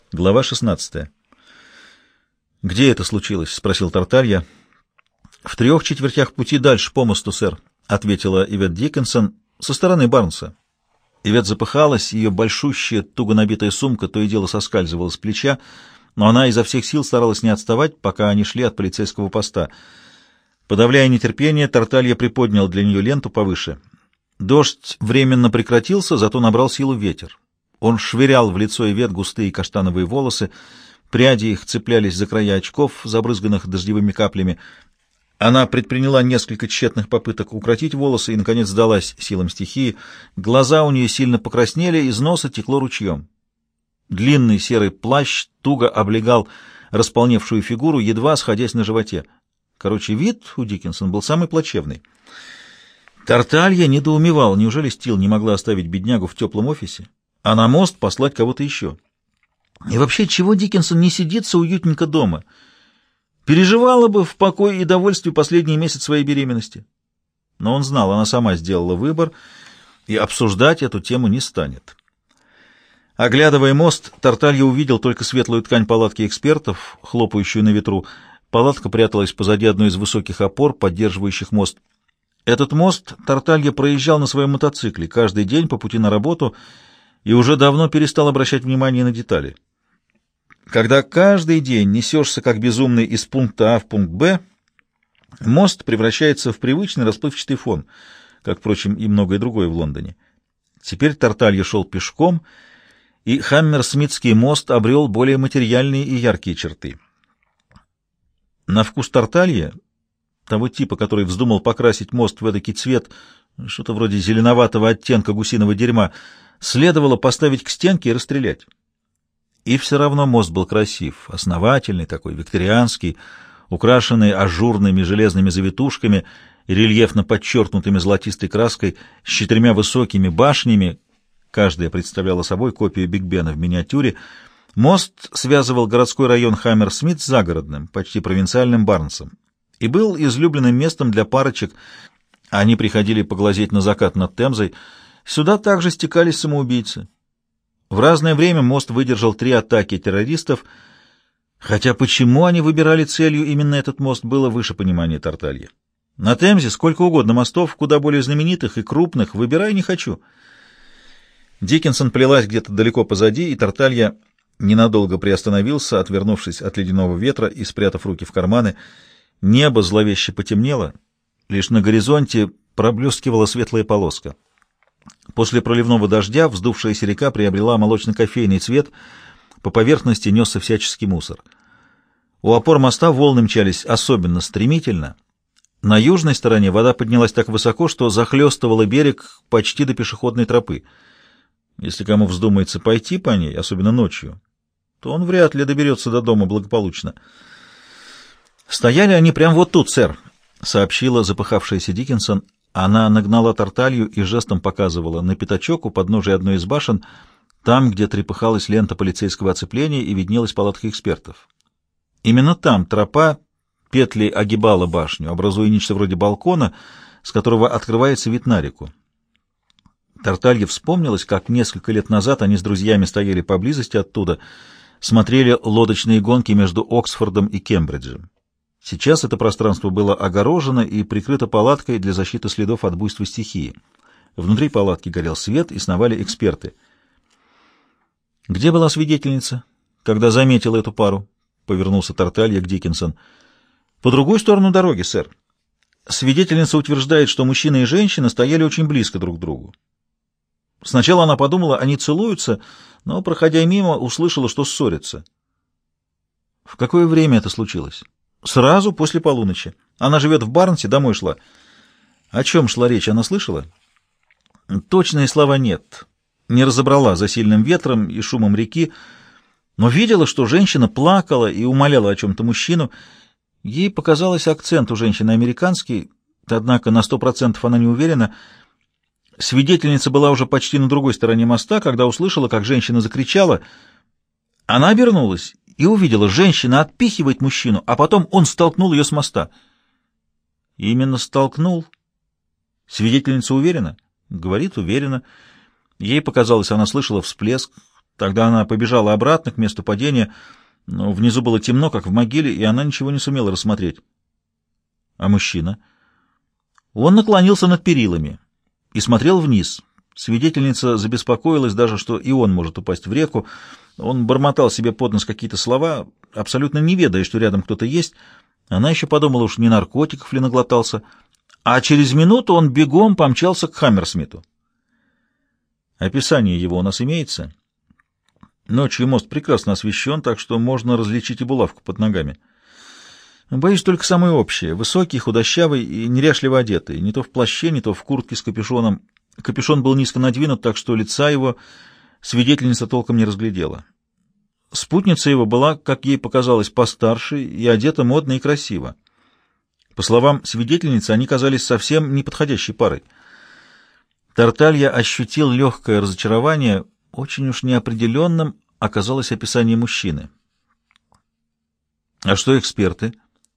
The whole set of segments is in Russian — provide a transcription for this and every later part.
Глава 16. «Где это случилось?» — спросил Тарталья. «В 3/4 пути дальше по мосту, сэр», — ответила Ивет Диккенсон, — «со стороны Барнса». Ивет запыхалась, ее большущая, туго набитая сумка то и дело соскальзывала с плеча, но она изо всех сил старалась не отставать, пока они шли от полицейского поста. Подавляя нетерпение, Тарталья приподнял для нее ленту повыше. Дождь временно прекратился, зато набрал силу ветер. Он швырял в лицо Ивет густые каштановые волосы, пряди их цеплялись за края очков, забрызганных дождевыми каплями. Она предприняла несколько тщетных попыток укротить волосы и, наконец, сдалась силам стихии. Глаза у нее сильно покраснели, из носа текло ручьем. Длинный серый плащ туго облегал располневшую фигуру, едва сходясь на животе. Короче, вид у Диккенсон был самый плачевный. Тарталья недоумевал, неужели Стил не могла оставить беднягу в теплом офисе, а на мост послать кого-то еще? И вообще, чего Диккенсон не сидится уютненько дома? Переживала бы в покое и довольстве последний месяц своей беременности. Но он знал, она сама сделала выбор, и обсуждать эту тему не станет. Оглядывая мост, Тарталья увидел только светлую ткань палатки экспертов, хлопающую на ветру. Палатка пряталась позади одной из высоких опор, поддерживающих мост. Этот мост Тарталья проезжал на своем мотоцикле каждый день по пути на работу и уже давно перестал обращать внимание на детали. Когда каждый день несешься как безумный из пункта А в пункт Б, мост превращается в привычный расплывчатый фон, как, впрочем, и многое другое в Лондоне. Теперь Тарталья шел пешком, и Хаммерсмитский мост обрел более материальные и яркие черты. На вкус Тарталья, того типа, который вздумал покрасить мост в эдакий цвет, что-то вроде зеленоватого оттенка гусиного дерьма, следовало поставить к стенке и расстрелять. И все равно мост был красив, основательный такой, викторианский, украшенный ажурными железными завитушками и рельефно подчеркнутыми золотистой краской, с 4 высокими башнями, каждая представляла собой копию Биг Бена в миниатюре. Мост связывал городской район Хаммерсмит с загородным, почти провинциальным Барнсом, и был излюбленным местом для парочек. Они приходили поглазеть на закат над Темзой. Сюда также стекались самоубийцы. В разное время мост выдержал 3 атаки террористов, хотя почему они выбирали целью именно этот мост, было выше понимания Тарталья. На Темзе сколько угодно мостов, куда более знаменитых и крупных, выбирай не хочу. Диккенсон плелась где-то далеко позади, и Тарталья ненадолго приостановился, отвернувшись от ледяного ветра и спрятав руки в карманы. Небо зловеще потемнело, лишь на горизонте проблескивала светлая полоска. После проливного дождя вздувшаяся река приобрела молочно-кофейный цвет, по поверхности несся всяческий мусор. У опор моста волны мчались особенно стремительно. На южной стороне вода поднялась так высоко, что захлестывала берег почти до пешеходной тропы. Если кому вздумается пойти по ней, особенно ночью, то он вряд ли доберется до дома благополучно. «Стояли они прямо вот тут, сэр», — сообщила запыхавшаяся Диккенсон. Она нагнала Тарталью и жестом показывала на пятачок у подножия одной из башен, там, где трепыхалась лента полицейского оцепления и виднелась палатка экспертов. Именно там тропа петлей огибала башню, образуя нечто вроде балкона, с которого открывается вид на реку. Тарталье вспомнилось, как несколько лет назад они с друзьями стояли поблизости оттуда, смотрели лодочные гонки между Оксфордом и Кембриджем. Сейчас это пространство было огорожено и прикрыто палаткой для защиты следов от буйства стихии. Внутри палатки горел свет, и сновали эксперты. «Где была свидетельница, когда заметила эту пару?» — повернулся Тарталья к Диккенсон. «По другую сторону дороги, сэр. Свидетельница утверждает, что мужчина и женщина стояли очень близко друг к другу. Сначала она подумала, они целуются, но, проходя мимо, услышала, что ссорятся». «В какое время это случилось?» «Сразу после полуночи. Она живет в Барнсе, домой шла». «О чем шла речь, она слышала?» «Точные слова нет. Не разобрала за сильным ветром и шумом реки, но видела, что женщина плакала и умоляла о чем-то мужчину. Ей показалось, акцент у женщины американский, однако на 100% она не уверена. Свидетельница была уже почти на другой стороне моста, когда услышала, как женщина закричала. Она обернулась и увидела, женщина отпихивает мужчину, а потом он столкнул ее с моста». «Именно столкнул?» «Свидетельница уверена?» «Говорит, уверена. Ей показалось, она слышала всплеск. Тогда она побежала обратно к месту падения, но внизу было темно, как в могиле, и она ничего не сумела рассмотреть. А мужчина? Он наклонился над перилами и смотрел вниз. Свидетельница забеспокоилась даже, что и он может упасть в реку. Он бормотал себе под нос какие-то слова, абсолютно не ведая, что рядом кто-то есть. Она еще подумала, уж не наркотиков ли наглотался. А через минуту он бегом помчался к Хаммерсмиту. Описание его у нас имеется. Ночью мост прекрасно освещен, так что можно различить и булавку под ногами. Боюсь, только самое общее. Высокий, худощавый и неряшливо одетый. Не то в плаще, не то в куртке с капюшоном. Капюшон был низко надвинут, так что лица его свидетельница толком не разглядела. Спутница его была, как ей показалось, постарше и одета модно и красиво. По словам свидетельницы, они казались совсем неподходящей парой. Тарталья ощутил легкое разочарование. Очень уж неопределенным оказалось описание мужчины. А что эксперты?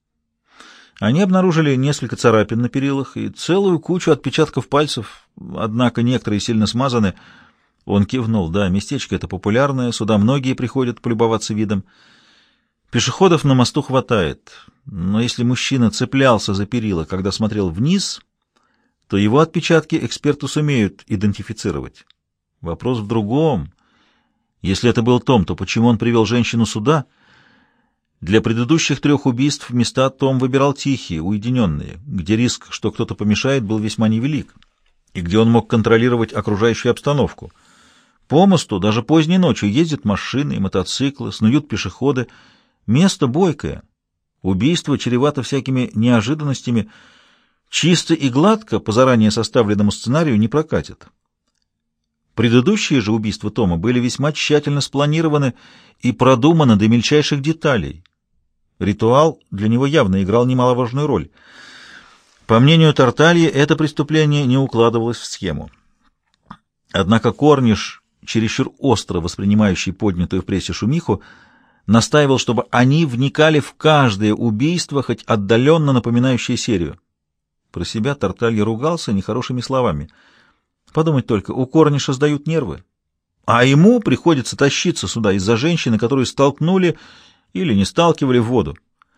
Они обнаружили несколько царапин на перилах и целую кучу отпечатков пальцев, однако некоторые сильно смазаны. Он кивнул. Да, местечко это популярное, сюда многие приходят полюбоваться видом. Пешеходов на мосту хватает, но если мужчина цеплялся за перила, когда смотрел вниз, то его отпечатки эксперты сумеют идентифицировать. Вопрос в другом. Если это был Том, то почему он привел женщину сюда? Для предыдущих 3 убийств места Том выбирал тихие, уединенные, где риск, что кто-то помешает, был весьма невелик, и где он мог контролировать окружающую обстановку. По мосту даже поздней ночью ездят машины и мотоциклы, снуют пешеходы. Место бойкое. Убийство чревато всякими неожиданностями. Чисто и гладко по заранее составленному сценарию не прокатит. Предыдущие же убийства Тома были весьма тщательно спланированы и продуманы до мельчайших деталей. Ритуал для него явно играл немаловажную роль. По мнению Тартальи, это преступление не укладывалось в схему. Однако Корниш, чересчур остро воспринимающий поднятую в прессе шумиху, настаивал, чтобы они вникали в каждое убийство, хоть отдаленно напоминающее серию. Про себя Тарталья ругался нехорошими словами. Подумать только, у Корниша сдают нервы, а ему приходится тащиться сюда из-за женщины, которую столкнули или не сталкивали в воду.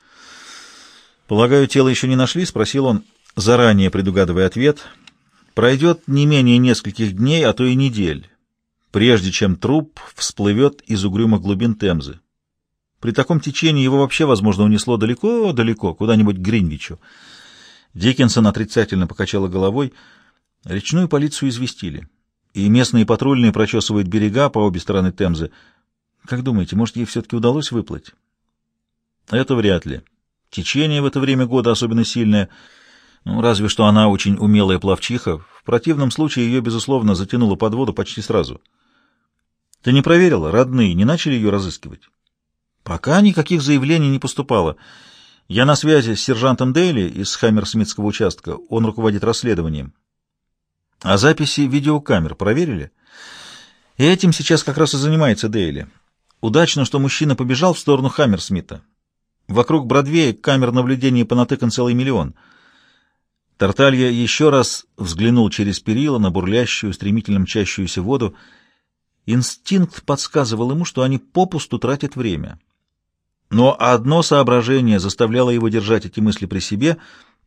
«Полагаю, тело еще не нашли?» — спросил он, заранее предугадывая ответ. «Пройдет не менее нескольких дней, а то и недель, прежде чем труп всплывет из угрюмых глубин Темзы. При таком течении его вообще, возможно, унесло далеко-далеко, куда-нибудь к Гринвичу». Диккенсон отрицательно покачала головой. Речную полицию известили, и местные патрульные прочесывают берега по обе стороны Темзы. Как думаете, может, ей все-таки удалось выплыть? Это вряд ли. Течение в это время года особенно сильное. Разве что она очень умелая пловчиха. В противном случае ее, безусловно, затянуло под воду почти сразу. Ты не проверила? Родные не начали ее разыскивать? Пока никаких заявлений не поступало. Я на связи с сержантом Дейли из Хаммерсмитского участка. Он руководит расследованием. А записи видеокамер проверили? Этим сейчас как раз и занимается Дейли. Удачно, что мужчина побежал в сторону Хаммерсмита. Вокруг Бродвея камер наблюдения понатыкан целый миллион. Тарталья еще раз взглянул через перила на бурлящую, стремительно мчащуюся воду. Инстинкт подсказывал ему, что они попусту тратят время. Но одно соображение заставляло его держать эти мысли при себе.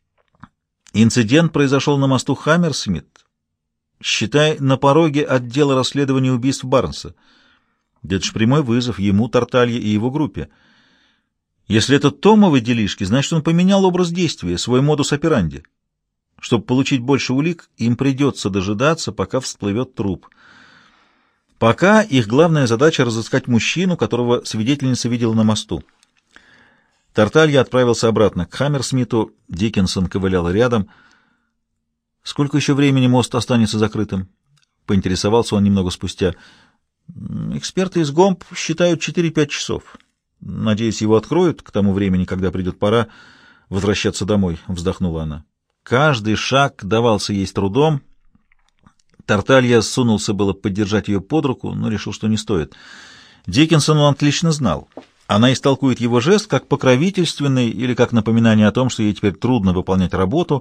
Инцидент произошел на мосту Хаммерсмит, считай, на пороге отдела расследования убийств Барнса. Это ж прямой вызов ему, Тарталье и его группе. Если это Томовы делишки, значит, он поменял образ действия, свой модус операнди. Чтобы получить больше улик, им придется дожидаться, пока всплывет труп. Пока их главная задача — разыскать мужчину, которого свидетельница видела на мосту. Тарталья отправился обратно к Хаммерсмиту, Диккенсон ковылял рядом. «Сколько еще времени мост останется закрытым?» — поинтересовался он немного спустя. «Эксперты из ГОМП считают 4-5 часов. Надеюсь, его откроют к тому времени, когда придет пора возвращаться домой», — вздохнула она. Каждый шаг давался ей с трудом. Тарталья сунулся было поддержать ее под руку, но решил, что не стоит. Диккенсон он отлично знал. Она истолкует его жест как покровительственный или как напоминание о том, что ей теперь трудно выполнять работу.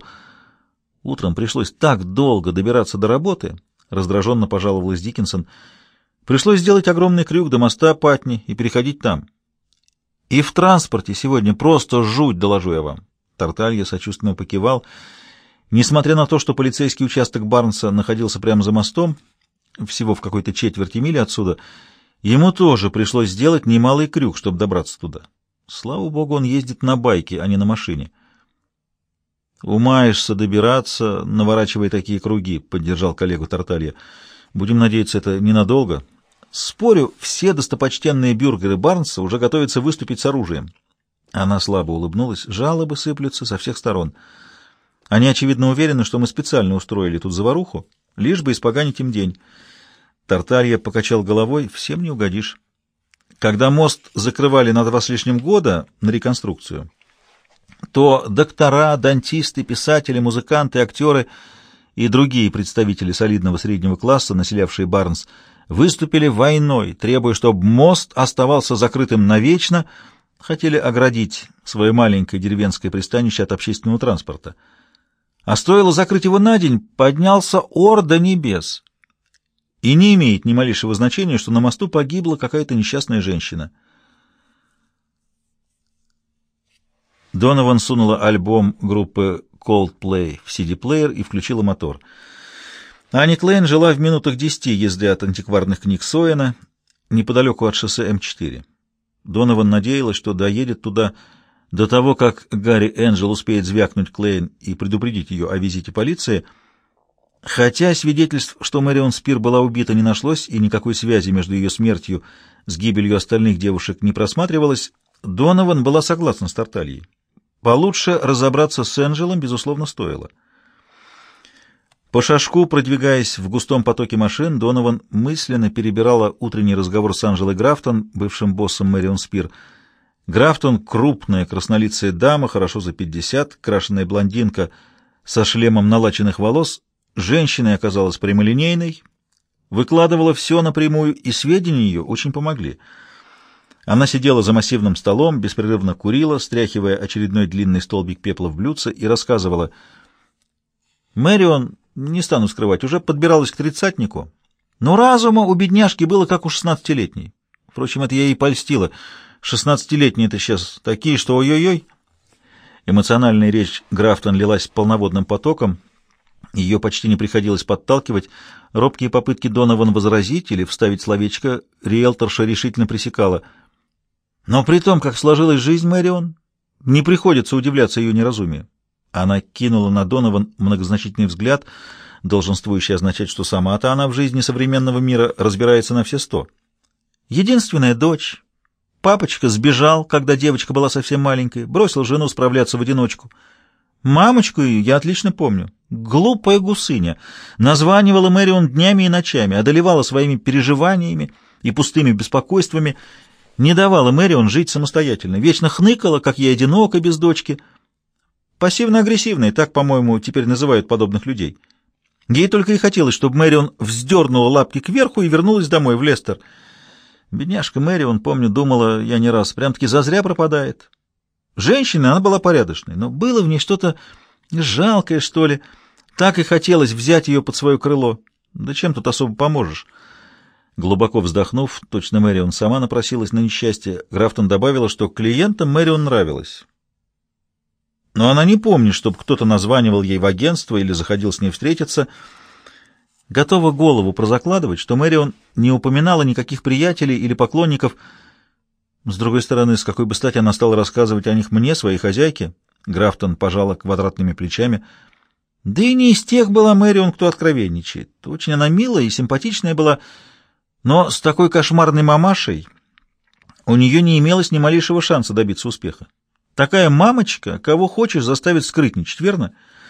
Утром пришлось так долго добираться до работы, раздраженно пожаловалась Диккенсон. Пришлось сделать огромный крюк до моста Патни и переходить там. И в транспорте сегодня просто жуть, доложу я вам. Тарталья сочувственно покивал. Несмотря на то, что полицейский участок Барнса находился прямо за мостом, всего в какой-то четверти мили отсюда, ему тоже пришлось сделать немалый крюк, чтобы добраться туда. Слава богу, он ездит на байке, а не на машине. «Умаешься добираться, наворачивая такие круги», — поддержал коллегу Тарталья. «Будем надеяться, это ненадолго. Спорю, все достопочтенные бюргеры Барнса уже готовятся выступить с оружием». Она слабо улыбнулась. «Жалобы сыплются со всех сторон. Они, очевидно, уверены, что мы специально устроили тут заваруху, лишь бы испоганить им день». Тарталья покачал головой. «Всем не угодишь». Когда мост закрывали на 2 с лишним года на реконструкцию, то доктора, дантисты, писатели, музыканты, актеры и другие представители солидного среднего класса, населявшие Барнс, выступили войной, требуя, чтобы мост оставался закрытым навечно, хотели оградить свое маленькое деревенское пристанище от общественного транспорта. А стоило закрыть его на день, поднялся ор до небес. И не имеет ни малейшего значения, что на мосту погибла какая-то несчастная женщина. Донован сунула альбом группы Coldplay в CD-плеер и включила мотор. Ани Клейн жила в минутах 10 езды от антикварных книг Соэна, неподалеку от шоссе М4. Донован надеялась, что доедет туда до того, как Гарри Энджел успеет звякнуть Клейн и предупредить ее о визите полиции. Хотя свидетельств, что Мэрион Спир была убита, не нашлось, и никакой связи между ее смертью с гибелью остальных девушек не просматривалось, Донован была согласна с Тартальей. Получше разобраться с Энджелом, безусловно, стоило. По шашку, продвигаясь в густом потоке машин, Донован мысленно перебирала утренний разговор с Анжелой Графтон, бывшим боссом Мэрион Спир. Графтон — крупная краснолицая дама, хорошо за 50, крашеная блондинка со шлемом налаченных волос. Женщина оказалась прямолинейной, выкладывала все напрямую, и сведения ее очень помогли. Она сидела за массивным столом, беспрерывно курила, стряхивая очередной длинный столбик пепла в блюдце, и рассказывала. Мэрион, не стану скрывать, уже подбиралась к тридцатнику, но разума у бедняжки было как у 16-летней. Впрочем, это ей и польстило. 16-летние-то сейчас такие, что ой-ой-ой. Эмоциональная речь Графтон лилась полноводным потоком, ее почти не приходилось подталкивать. Робкие попытки Донован возразить или вставить словечко риэлторша решительно пресекала. Но при том, как сложилась жизнь Мэрион, не приходится удивляться ее неразумию. Она кинула на Донован многозначительный взгляд, долженствующий означать, что сама-то она в жизни современного мира разбирается на все 100. Единственная дочь. Папочка сбежал, когда девочка была совсем маленькой, бросил жену справляться в одиночку. Мамочку ее я отлично помню. Глупая гусыня. Названивала Мэрион днями и ночами, одолевала своими переживаниями и пустыми беспокойствами, не давала Мэрион жить самостоятельно, вечно хныкала, как я одинока без дочки. Пассивно-агрессивная, так, по-моему, теперь называют подобных людей. Ей только и хотелось, чтобы Мэрион вздернула лапки кверху и вернулась домой в Лестер. Бедняжка Мэрион, помню, думала я не раз, прям-таки зазря пропадает. Женщина, она была порядочной, но было в ней что-то жалкое, что ли. Так и хотелось взять ее под свое крыло. Да чем тут особо поможешь? Глубоко вздохнув, точно Мэрион сама напросилась на несчастье, Графтон добавила, что клиентам Мэрион нравилась. Но она не помнит, чтобы кто-то названивал ей в агентство или заходил с ней встретиться. Готова голову прозакладывать, что Мэрион не упоминала никаких приятелей или поклонников. С другой стороны, с какой бы стати она стала рассказывать о них мне, своей хозяйке? Графтон пожала квадратными плечами. Да и не из тех была Мэрион, кто откровенничает. Очень она милая и симпатичная была, но с такой кошмарной мамашей у нее не имелось ни малейшего шанса добиться успеха. Такая мамочка, кого хочешь, заставит скрытничать, верно?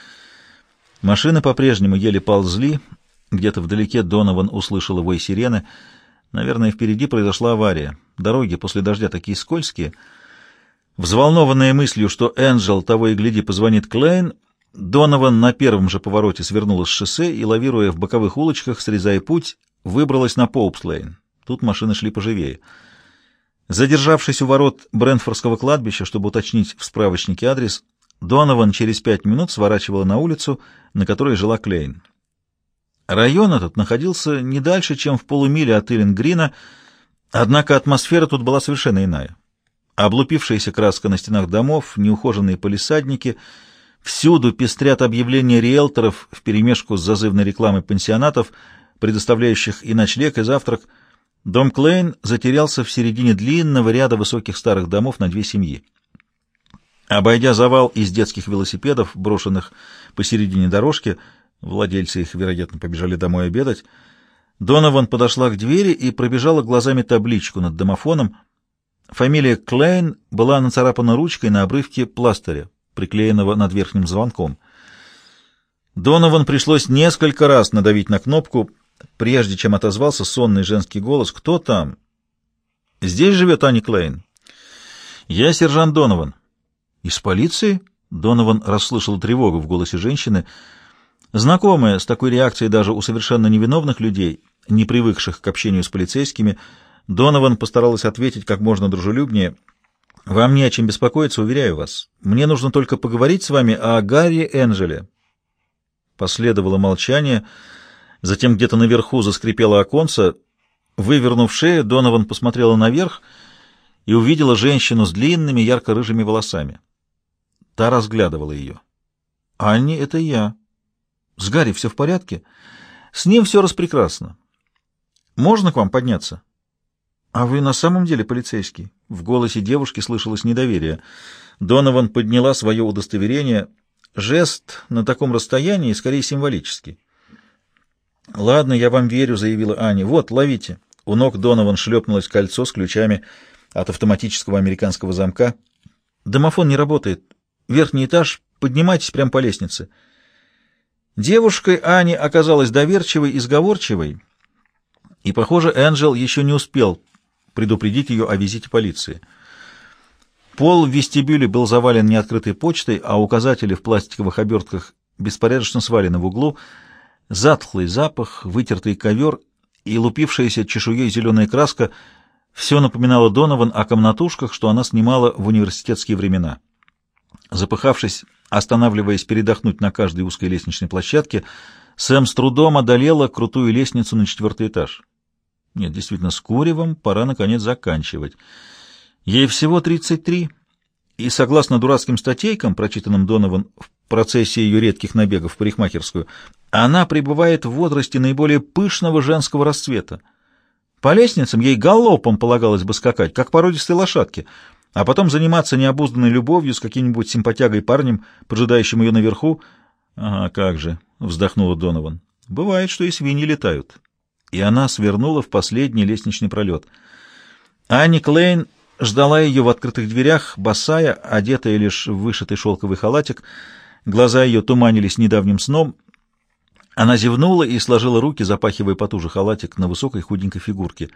Машины по-прежнему еле ползли. Где-то вдалеке Донован услышала вой сирены. Наверное, впереди произошла авария. Дороги после дождя такие скользкие. Взволнованная мыслью, что Энджел того и гляди позвонит Клейн, Донован на первом же повороте свернула с шоссе и, лавируя в боковых улочках, срезая путь, выбралась на Поупс-Лейн. Тут машины шли поживее. Задержавшись у ворот Брентфордского кладбища, чтобы уточнить в справочнике адрес, Донован через 5 минут сворачивала на улицу, на которой жила Клейн. Район этот находился не дальше, чем в полумиле от Иллингрина, однако атмосфера тут была совершенно иная. Облупившаяся краска на стенах домов, неухоженные палисадники, всюду пестрят объявления риэлторов вперемешку с зазывной рекламой пансионатов, предоставляющих и ночлег, и завтрак. Дом Клейн затерялся в середине длинного ряда высоких старых домов на две семьи. Обойдя завал из детских велосипедов, брошенных посередине дорожки, владельцы их, вероятно, побежали домой обедать, Донован подошла к двери и пробежала глазами табличку над домофоном. Фамилия Клейн была нацарапана ручкой на обрывке пластыря, приклеенного над верхним звонком. Донован пришлось несколько раз надавить на кнопку, прежде чем отозвался сонный женский голос. «Кто там?» «Здесь живет Ани Клейн». «Я сержант Донован». «Из полиции?» Донован расслышал тревогу в голосе женщины. Знакомая с такой реакцией даже у совершенно невиновных людей, не привыкших к общению с полицейскими, Донован постаралась ответить как можно дружелюбнее. «Вам не о чем беспокоиться, уверяю вас. Мне нужно только поговорить с вами о Гарри Энджеле». Последовало молчание, затем где-то наверху заскрипело оконце. Вывернув шею, Донован посмотрела наверх и увидела женщину с длинными ярко-рыжими волосами. Та разглядывала ее. «Анни, это я. С Гарри все в порядке? С ним все распрекрасно. Можно к вам подняться?» «А вы на самом деле полицейский?» В голосе девушки слышалось недоверие. Донован подняла свое удостоверение. Жест на таком расстоянии скорее символический. «Ладно, я вам верю», — заявила Аня. «Вот, ловите». У ног Донован шлепнулось кольцо с ключами от автоматического американского замка. «Домофон не работает. Верхний этаж. Поднимайтесь прямо по лестнице». Девушкой Ани оказалась доверчивой и сговорчивой, и, похоже, Энджел еще не успел предупредить ее о визите полиции. Пол в вестибюле был завален неоткрытой почтой, а указатели в пластиковых обертках беспорядочно свалены в углу. Затхлый запах, вытертый ковер и лупившаяся чешуей зеленая краска — все напоминало Донован о комнатушках, что она снимала в университетские времена. Запыхавшись, останавливаясь передохнуть на каждой узкой лестничной площадке, Сэм с трудом одолела крутую лестницу на 4-й этаж. Нет, действительно, с куревом пора, наконец, заканчивать. Ей всего 33, и, согласно дурацким статейкам, прочитанным Донован в процессе ее редких набегов в парикмахерскую, она пребывает в возрасте наиболее пышного женского расцвета. По лестницам ей галопом полагалось бы скакать, как породистой лошадке, а потом заниматься необузданной любовью с каким-нибудь симпатягой парнем, поджидающим ее наверху. «Ага, как же», — вздохнула Донован, — «бывает, что и свиньи летают». И она свернула в последний лестничный пролет. Анни Клейн ждала ее в открытых дверях, босая, одетая лишь в вышитый шелковый халатик. Глаза ее туманились недавним сном. Она зевнула и сложила руки, запахивая потуже халатик на высокой худенькой фигурке.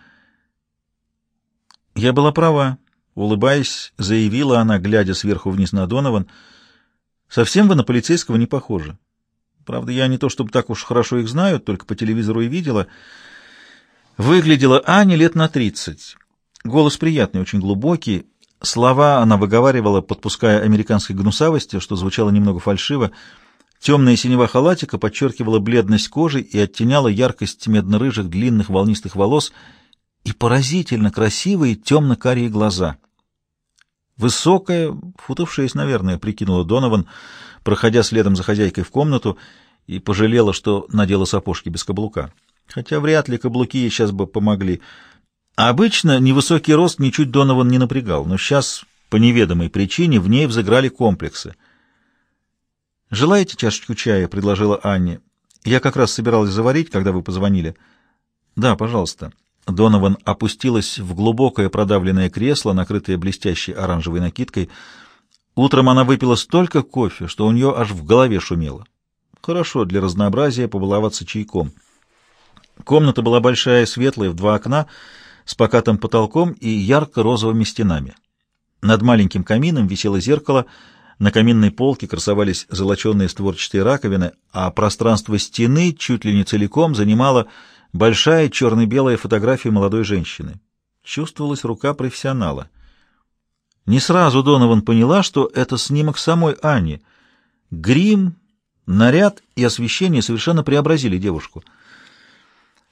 «Я была права», — улыбаясь, заявила она, глядя сверху вниз на Донован. «Совсем вы на полицейского не похожи. Правда, я не то чтобы так уж хорошо их знаю, только по телевизору и видела. Выглядела Аня лет на 30. Голос приятный, очень глубокий. Слова она выговаривала, подпуская американской гнусавости, что звучало немного фальшиво. Темная синева халатика подчеркивала бледность кожи и оттеняла яркость медно-рыжих длинных волнистых волос и поразительно красивые темно-карие глаза. Высокая, футов 6, наверное, прикинула Донован, проходя следом за хозяйкой в комнату, и пожалела, что надела сапожки без каблука. Хотя вряд ли каблуки ей сейчас бы помогли. Обычно невысокий рост ничуть Донован не напрягал, но сейчас, по неведомой причине, в ней взыграли комплексы. «Желаете чашечку чая?» — предложила Анне. «Я как раз собиралась заварить, когда вы позвонили». «Да, пожалуйста». Донован опустилась в глубокое продавленное кресло, накрытое блестящей оранжевой накидкой. Утром она выпила столько кофе, что у нее аж в голове шумело. Хорошо для разнообразия побаловаться чайком. Комната была большая, светлая, в 2 окна, с покатым потолком и ярко-розовыми стенами. Над маленьким камином висело зеркало, на каминной полке красовались золоченые створчатые раковины, а пространство стены чуть ли не целиком занимала большая черно-белая фотография молодой женщины. Чувствовалась рука профессионала. Не сразу Донован поняла, что это снимок самой Ани. Грим, наряд и освещение совершенно преобразили девушку.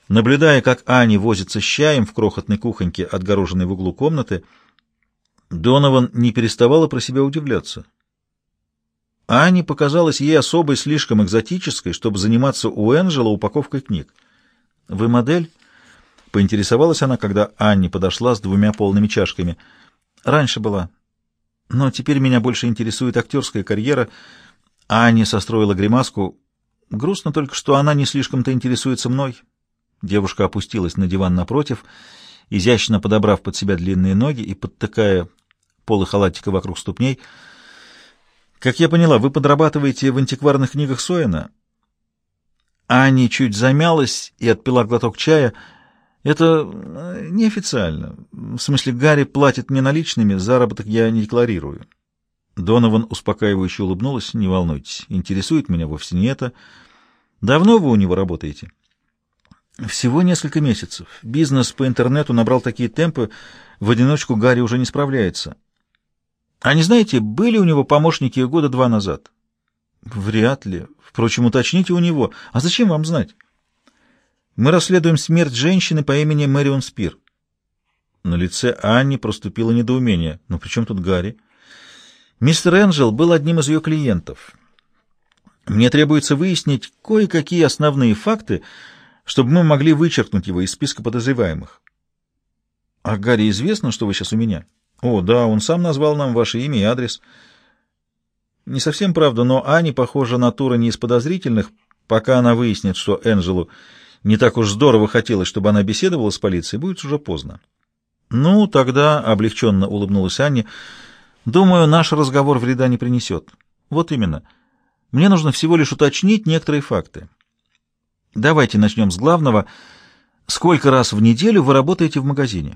Наблюдая, как Ани возится с чаем в крохотной кухоньке, отгороженной в углу комнаты, Донован не переставала про себя удивляться. Ани показалась ей особой слишком экзотической, чтобы заниматься у Энджела упаковкой книг. «Вы модель?» — поинтересовалась она, когда Анни подошла с 2 полными чашками. «Раньше была. Но теперь меня больше интересует актерская карьера». Анни состроила гримаску. «Грустно только, что она не слишком-то интересуется мной». Девушка опустилась на диван напротив, изящно подобрав под себя длинные ноги и подтыкая полы халатика вокруг ступней. «Как я поняла, вы подрабатываете в антикварных книгах Соэна?» Анни чуть замялась и отпила глоток чая. «Это неофициально. В смысле, Гарри платит мне наличными, заработок я не декларирую». Донован успокаивающе улыбнулась. «Не волнуйтесь, интересует меня вовсе не это. Давно вы у него работаете?» «Всего несколько месяцев. Бизнес по интернету набрал такие темпы, в одиночку Гарри уже не справляется». «А не знаете, были у него помощники 2 года назад?» «Вряд ли. Впрочем, уточните у него. А зачем вам знать?» «Мы расследуем смерть женщины по имени Мэрион Спир». На лице Анни проступило недоумение. «Но при чем тут Гарри?» «Мистер Энджел был одним из ее клиентов. Мне требуется выяснить кое-какие основные факты, чтобы мы могли вычеркнуть его из списка подозреваемых». «А Гарри известно, что вы сейчас у меня?» «О, да, он сам назвал нам ваше имя и адрес». Не совсем правда, но Ани, похоже, натура не из подозрительных. Пока она выяснит, что Энджелу не так уж здорово хотелось, чтобы она беседовала с полицией, будет уже поздно. «Ну, тогда», — облегченно улыбнулась Анни, — «думаю, наш разговор вреда не принесет». «Вот именно. Мне нужно всего лишь уточнить некоторые факты. Давайте начнем с главного. Сколько раз в неделю вы работаете в магазине?»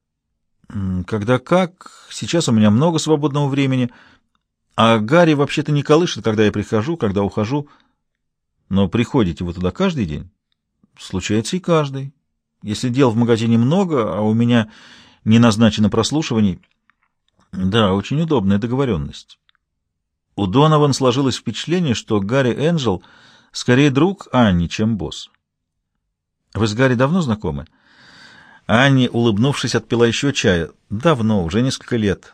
«Когда как. Сейчас у меня много свободного времени. А Гарри вообще-то не колышет, когда я прихожу, когда ухожу». «Но приходите вы туда каждый день?» «Случается и каждый. Если дел в магазине много, а у меня не назначено прослушиваний...» «Да, очень удобная договоренность». У Донован сложилось впечатление, что Гарри Энджел скорее друг Анни, чем босс. «Вы с Гарри давно знакомы?» Анни, улыбнувшись, отпила еще чая. «Давно, уже несколько лет».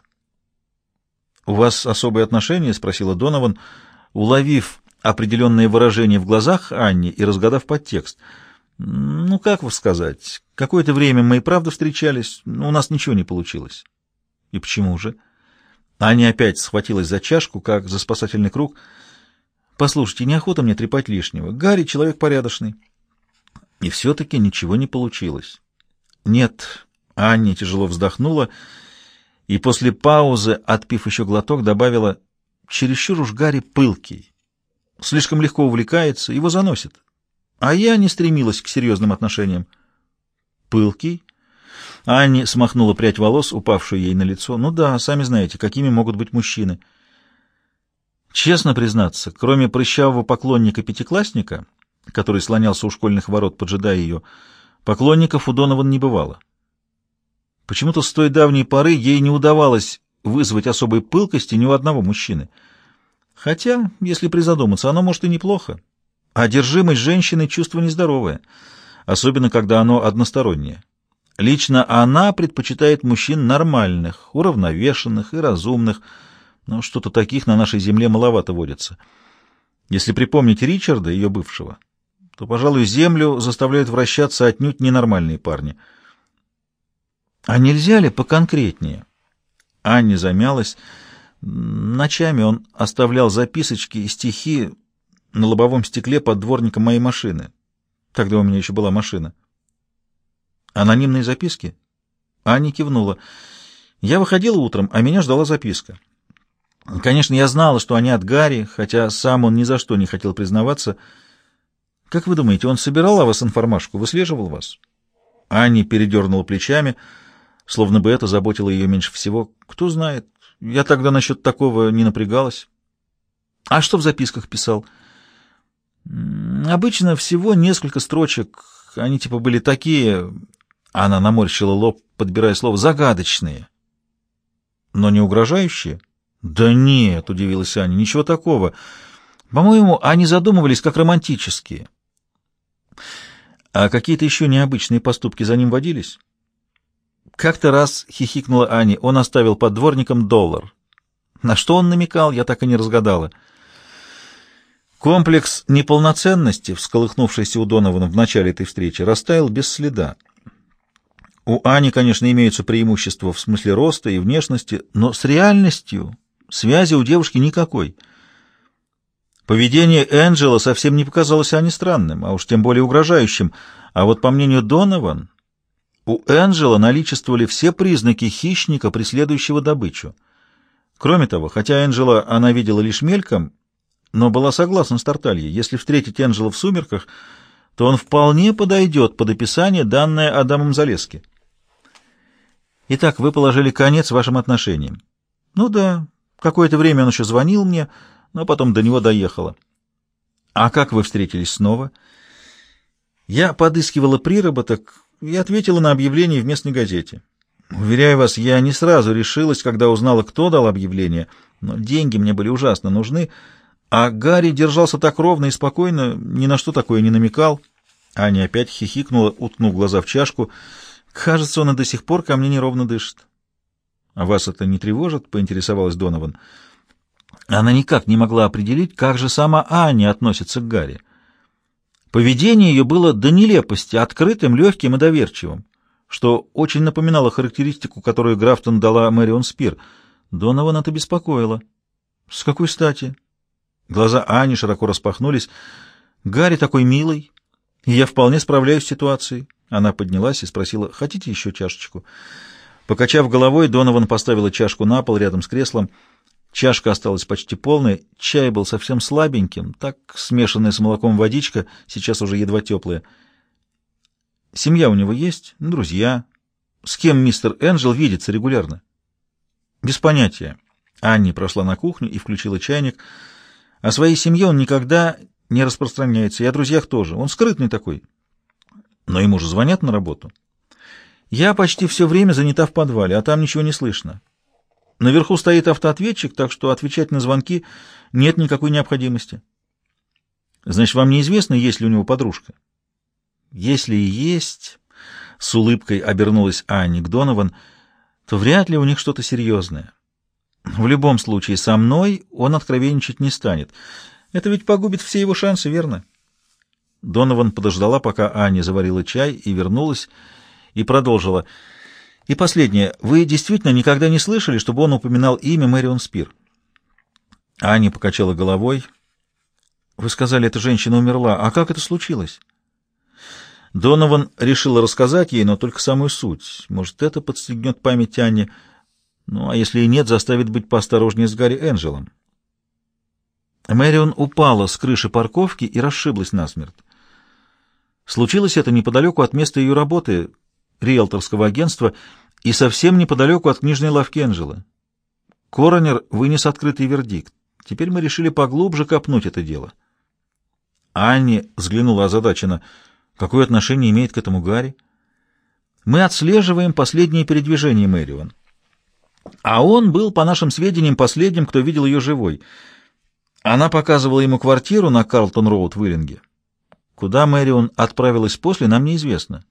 «У вас особые отношения?» — спросила Донован, уловив определенные выражения в глазах Анни и разгадав подтекст. «Ну, как вы сказать, какое-то время мы и правда встречались, но у нас ничего не получилось». «И почему же?» Аня опять схватилась за чашку, как за спасательный круг. «Послушайте, неохота мне трепать лишнего. Гарри человек порядочный». И все-таки ничего не получилось. «Нет», — Аня тяжело вздохнула и после паузы, отпив еще глоток, добавила: «Чересчур уж Гарри пылкий. Слишком легко увлекается, его заносит. А я не стремилась к серьезным отношениям». «Пылкий?» Анни смахнула прядь волос, упавшую ей на лицо. «Ну да, сами знаете, какими могут быть мужчины». Честно признаться, кроме прыщавого поклонника-пятиклассника, который слонялся у школьных ворот, поджидая ее, поклонников у Донован не бывало. Почему-то с той давней поры ей не удавалось вызвать особой пылкости ни у одного мужчины. Хотя, если призадуматься, оно может и неплохо. Одержимость женщины — чувство нездоровое, особенно когда оно одностороннее. Лично она предпочитает мужчин нормальных, уравновешенных и разумных, но что-то таких на нашей земле маловато водится. Если припомнить Ричарда, ее бывшего, то, пожалуй, землю заставляют вращаться отнюдь ненормальные парни. А нельзя ли поконкретнее? Анни замялась. Ночами он оставлял записочки и стихи на лобовом стекле под дворником моей машины. Тогда у меня еще была машина. Анонимные записки? Анни кивнула. Я выходила утром, а меня ждала записка. Конечно, я знала, что они от Гарри, хотя сам он ни за что не хотел признаваться. Как вы думаете, он собирал о вас информашку, выслеживал вас? Анни передернула плечами, словно бы это заботило ее меньше всего. Кто знает, я тогда насчет такого не напрягалась. А что в записках писал? Обычно всего несколько строчек. Они типа были такие... Она наморщила лоб, подбирая слово, загадочные. Но не угрожающие? Да нет, удивилась Аня, ничего такого. По-моему, они задумывались как романтические. А какие-то еще необычные поступки за ним водились? Как-то раз, хихикнула Ани, он оставил под дворником $1. На что он намекал, я так и не разгадала. Комплекс неполноценности, всколыхнувшийся у Донована в начале этой встречи, растаял без следа. У Ани, конечно, имеются преимущества в смысле роста и внешности, но с реальностью связи у девушки никакой. Поведение Энджела совсем не показалось Ане странным, а уж тем более угрожающим. А вот по мнению Донован, у Энджела наличествовали все признаки хищника, преследующего добычу. Кроме того, хотя Энджела она видела лишь мельком, но была согласна с Тартальей. Если встретить Энджела в сумерках, то он вполне подойдет под описание, данное Адамом Залески. Итак, вы положили конец вашим отношениям. Ну да, какое-то время он еще звонил мне, но потом до него доехало. А как вы встретились снова? Я подыскивала приработок и ответила на объявление в местной газете. Уверяю вас, я не сразу решилась, когда узнала, кто дал объявление, но деньги мне были ужасно нужны, а Гарри держался так ровно и спокойно, ни на что такое не намекал. Аня опять хихикнула, уткнув глаза в чашку. Кажется, он и до сих пор ко мне неровно дышит. — А вас это не тревожит? — поинтересовалась Донован. Она никак не могла определить, как же сама Аня относится к Гарри. Поведение ее было до нелепости открытым, легким и доверчивым, что очень напоминало характеристику, которую Графтон дала Мэрион Спир. Донован это беспокоило. — С какой стати? Глаза Ани широко распахнулись. — Гарри такой милый, и я вполне справляюсь с ситуацией. Она поднялась и спросила: «Хотите еще чашечку?» Покачав головой, Донован поставила чашку на пол рядом с креслом. Чашка осталась почти полной, чай был совсем слабеньким, так смешанная с молоком водичка, сейчас уже едва теплая. «Семья у него есть? Друзья? С кем мистер Энджел видится регулярно?» «Без понятия». Анни прошла на кухню и включила чайник. «О своей семье он никогда не распространяется, и о друзьях тоже. Он скрытный такой. Но ему же звонят на работу. Я почти все время занята в подвале, а там ничего не слышно. Наверху стоит автоответчик, так что отвечать на звонки нет никакой необходимости». «Значит, вам неизвестно, есть ли у него подружка?» «Если и есть», — с улыбкой обернулась Анни к Донован, — «то вряд ли у них что-то серьезное. В любом случае, со мной он откровенничать не станет. Это ведь погубит все его шансы, верно?» Донован подождала, пока Аня заварила чай, и вернулась, и продолжила. «И последнее. Вы действительно никогда не слышали, чтобы он упоминал имя Мэрион Спир?» Аня покачала головой. «Вы сказали, эта женщина умерла. А как это случилось?» Донован решила рассказать ей, но только самую суть. Может, это подстегнет память Анни. Ну, а если и нет, заставит быть поосторожнее с Гарри Энджелом. Мэрион упала с крыши парковки и расшиблась насмерть. Случилось это неподалеку от места ее работы, риэлторского агентства, и совсем неподалеку от книжной лавки Энджела. Коронер вынес открытый вердикт. Теперь мы решили поглубже копнуть это дело. Анни взглянула озадаченно. Какое отношение имеет к этому Гарри? Мы отслеживаем последние передвижения Мэрион. А он был, по нашим сведениям, последним, кто видел ее живой. Она показывала ему квартиру на Карлтон-Роуд в Уиллинге. Куда Мэрион отправилась после, нам неизвестно.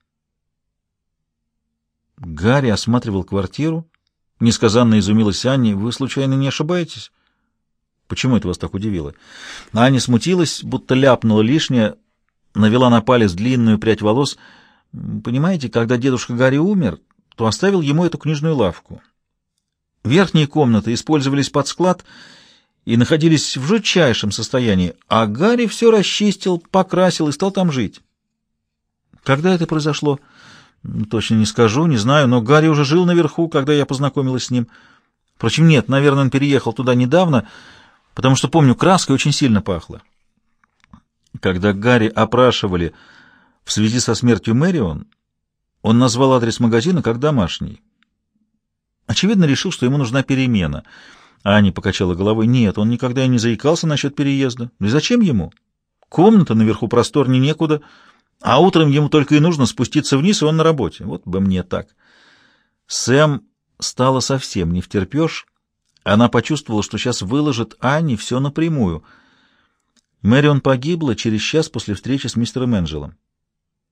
Гарри осматривал квартиру. Несказанно изумилась Анни. Вы, случайно, не ошибаетесь? Почему это вас так удивило? Аня смутилась, будто ляпнула лишнее, навела на палец длинную прядь волос. Понимаете, когда дедушка Гарри умер, то оставил ему эту книжную лавку. Верхние комнаты использовались под склад и находились в жутчайшем состоянии, а Гарри все расчистил, покрасил и стал там жить. Когда это произошло? Точно не скажу, не знаю, но Гарри уже жил наверху, когда я познакомилась с ним. Впрочем, нет, наверное, он переехал туда недавно, потому что, помню, краской очень сильно пахло. Когда Гарри опрашивали в связи со смертью Мэрион, он назвал адрес магазина как домашний. Очевидно, решил, что ему нужна перемена. Аня покачала головой. Нет, он никогда и не заикался насчет переезда. Ну и зачем ему? Комната наверху просторнее некуда, а утром ему только и нужно спуститься вниз, и он на работе. Вот бы мне так. Сэм стало совсем не втерпешь. Она почувствовала, что сейчас выложит Анне все напрямую. Мэрион погибла через час после встречи с мистером Энджелом.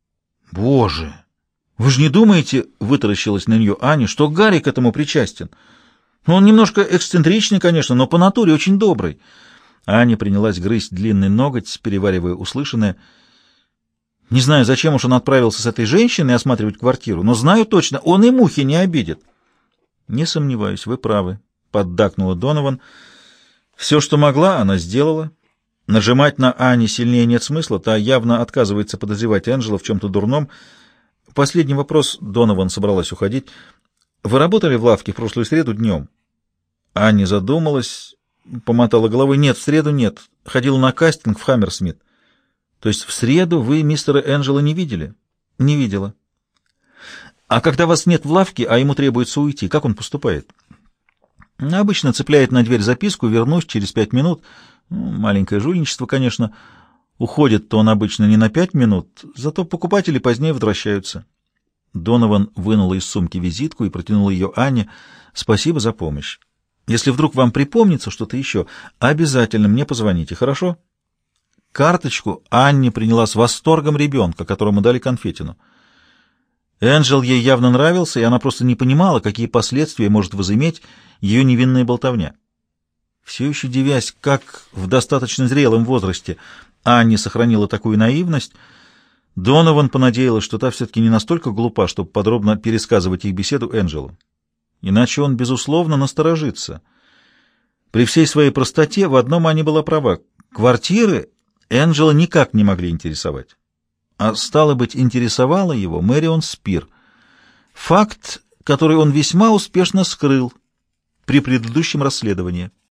Боже! Вы же не думаете, — вытаращилась на нее Аня, — что Гарри к этому причастен? Ну, он немножко эксцентричный, конечно, но по натуре очень добрый. Аня принялась грызть длинный ноготь, переваривая услышанное. Не знаю, зачем уж он отправился с этой женщиной осматривать квартиру, но знаю точно, он и мухи не обидит. Не сомневаюсь, вы правы, — поддакнула Донован. Все, что могла, она сделала. Нажимать на Ани сильнее нет смысла, та явно отказывается подозревать Энджела в чем-то дурном. Последний вопрос, — Донован собралась уходить. Вы работали в лавке в прошлую среду днем? Анни задумалась, помотала головой. Нет, в среду нет. Ходила на кастинг в Хаммерсмит. То есть в среду вы мистера Энджела не видели? Не видела. А когда вас нет в лавке, а ему требуется уйти, как он поступает? Обычно цепляет на дверь записку: вернусь через 5 минут. Маленькое жульничество, конечно. Уходит-то он обычно не на 5 минут, зато покупатели позднее возвращаются. Донован вынула из сумки визитку и протянула ее Анне. Спасибо за помощь. Если вдруг вам припомнится что-то еще, обязательно мне позвоните, хорошо? Карточку Анне приняла с восторгом ребенка, которому дали конфетину. Энджел ей явно нравился, и она просто не понимала, какие последствия может возыметь ее невинная болтовня. Все еще дивясь, как в достаточно зрелом возрасте Анне сохранила такую наивность, Донован понадеялась, что та все-таки не настолько глупа, чтобы подробно пересказывать их беседу Энджелу. Иначе он, безусловно, насторожится. При всей своей простоте в одном Аня была права. Квартиры Энджела никак не могли интересовать. А стало быть, интересовала его Мэрион Спир. Факт, который он весьма успешно скрыл при предыдущем расследовании.